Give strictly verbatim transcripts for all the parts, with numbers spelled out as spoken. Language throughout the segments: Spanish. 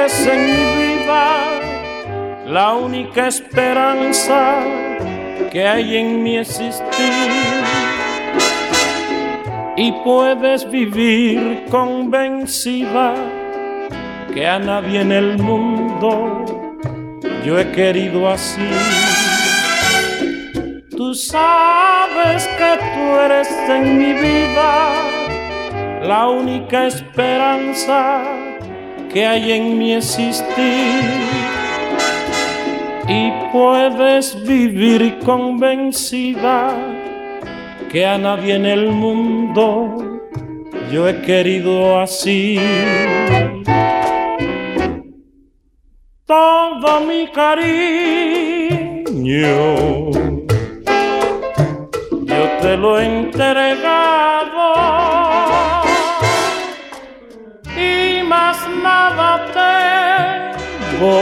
eres en mi vida la única esperanza que hay en mi existir, y puedes vivir convencida que a nadie en el mundo yo he querido así. Tú sabes que tú eres en mi vida la única esperanza que hay en mi existir, y puedes vivir convencida que a nadie en el mundo yo he querido así. Todo mi cariño yo te lo he entregado, y más nada tengo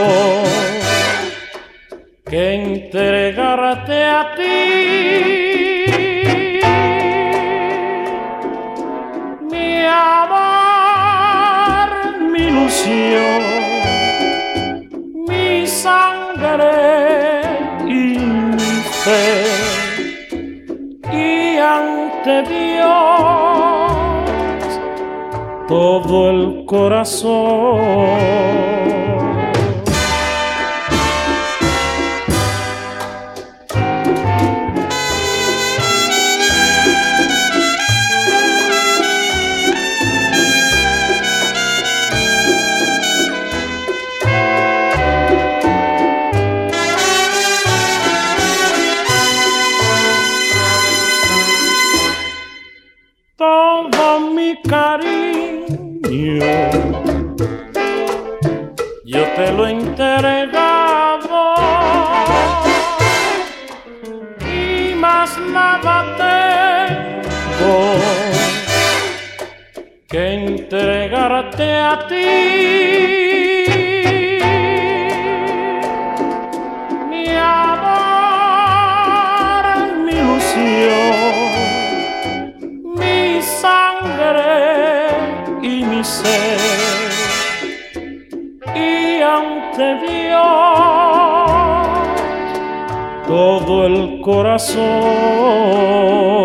que entregarte a ti. Mi amor, mi ilusión, mi sangre y mi fe, y ante Dios todo el corazón. Todo mi cariño yo te lo he entregado, y más nada tengo que entregarte a ti. Mi amor, mi ilusión, y mi ser, y ante Dios todo el corazón.